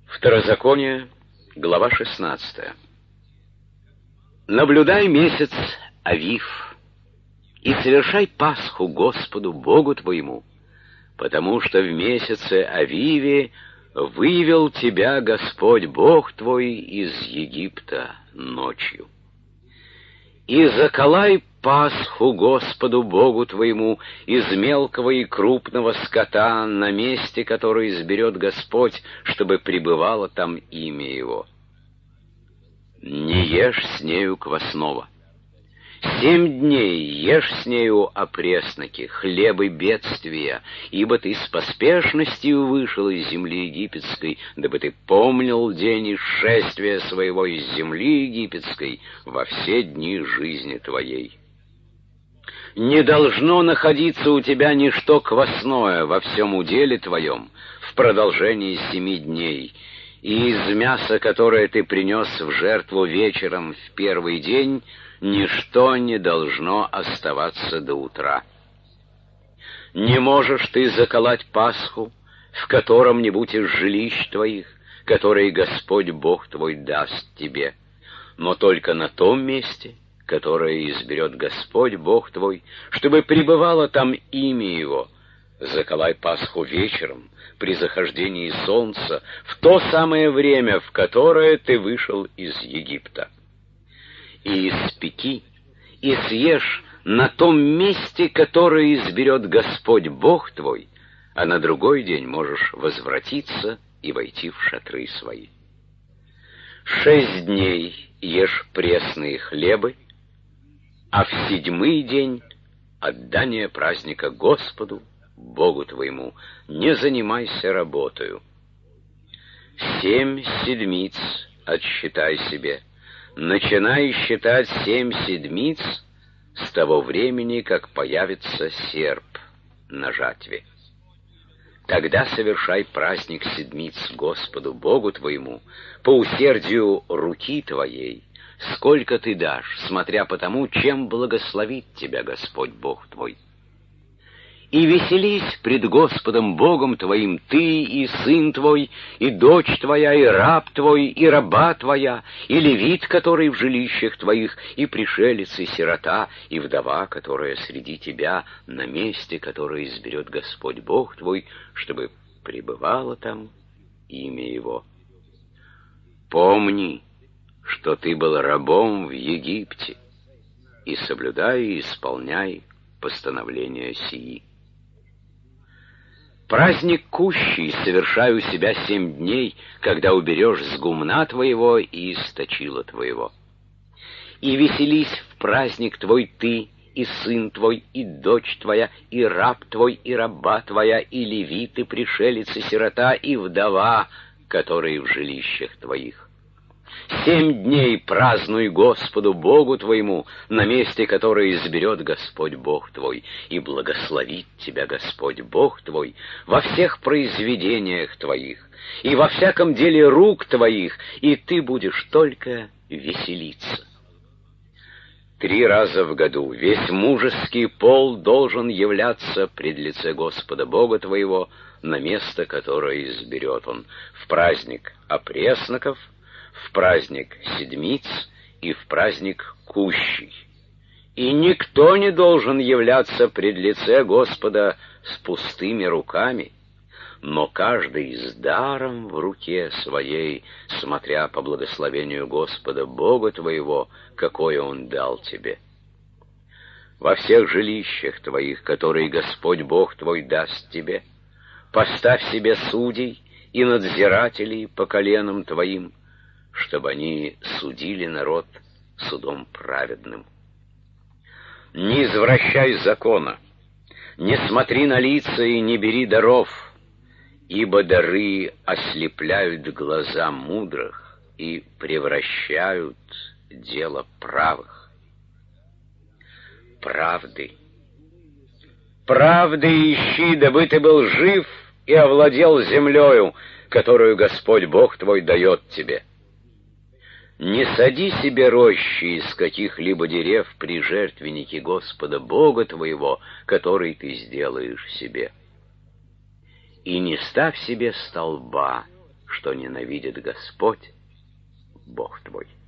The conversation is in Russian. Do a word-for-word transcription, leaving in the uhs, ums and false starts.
Второзаконие, глава шестнадцатая. Наблюдай месяц Авив и совершай Пасху Господу Богу твоему, потому что в месяце Авиве вывел тебя Господь Бог твой из Египта ночью. И заколай Пасху Господу Богу твоему из мелкого и крупного скота на месте, которое изберет Господь, чтобы пребывало там имя Его. Не ешь с нею квасного. Семь дней ешь с нею опресноки, хлебы бедствия, ибо ты с поспешностью вышел из земли египетской, дабы ты помнил день исшествия своего из земли египетской во все дни жизни твоей. Не должно находиться у тебя ничто квасное во всем уделе твоем в продолжении семи дней, и из мяса, которое ты принес в жертву вечером в первый день, ничто не должно оставаться до утра. Не можешь ты заколоть Пасху в котором-нибудь из жилищ твоих, которые Господь Бог твой даст тебе, но только на том месте, которое изберет Господь Бог твой, чтобы пребывало там имя Его. Заколай Пасху вечером, при захождении солнца, в то самое время, в которое ты вышел из Египта. И испеки, и съешь на том месте, которое изберет Господь Бог твой, а на другой день можешь возвратиться и войти в шатры свои. Шесть дней ешь пресные хлебы, а в седьмый день отдание праздника Господу, Богу твоему, не занимайся работою. Семь седмиц отсчитай себе, начинай считать семь седмиц с того времени, как появится серп на жатве. Тогда совершай праздник седмиц Господу Богу твоему по усердию руки твоей, сколько ты дашь, смотря по тому, чем благословит тебя Господь Бог твой. И веселись пред Господом Богом твоим ты и сын твой, и дочь твоя, и раб твой, и раба твоя, и левит, который в жилищах твоих, и пришелец, и сирота, и вдова, которая среди тебя на месте, которое изберет Господь Бог твой, чтобы пребывало там имя Его. Помни, что ты был рабом в Египте, и соблюдай и исполняй постановления сии. Праздник кущий совершай у себя семь дней, когда уберешь с гумна твоего и из точила твоего. И веселись в праздник твой ты, и сын твой, и дочь твоя, и раб твой, и раба твоя, и левит, и пришелец, и сирота, и вдова, которые в жилищах твоих. Семь дней празднуй Господу Богу твоему на месте, которое изберет Господь Бог твой, и благословит тебя Господь Бог твой во всех произведениях твоих и во всяком деле рук твоих, и ты будешь только веселиться. Три раза в году весь мужеский пол должен являться пред лице Господа Бога твоего на место, которое изберет Он, в праздник опресноков, в праздник седмиц и в праздник кущий. И никто не должен являться пред лице Господа с пустыми руками, но каждый с даром в руке своей, смотря по благословению Господа Бога твоего, какое Он дал тебе. Во всех жилищах твоих, которые Господь Бог твой даст тебе, поставь себе судей и надзирателей по коленам твоим, чтобы они судили народ судом праведным. Не извращай закона, не смотри на лица и не бери даров, ибо дары ослепляют глаза мудрых и превращают дело правых. Правды. Правды ищи, дабы ты был жив и овладел землею, которую Господь Бог твой дает тебе. Не сади себе рощи из каких-либо дерев при жертвеннике Господа Бога твоего, который ты сделаешь себе. И не ставь себе столба, что ненавидит Господь, Бог твой.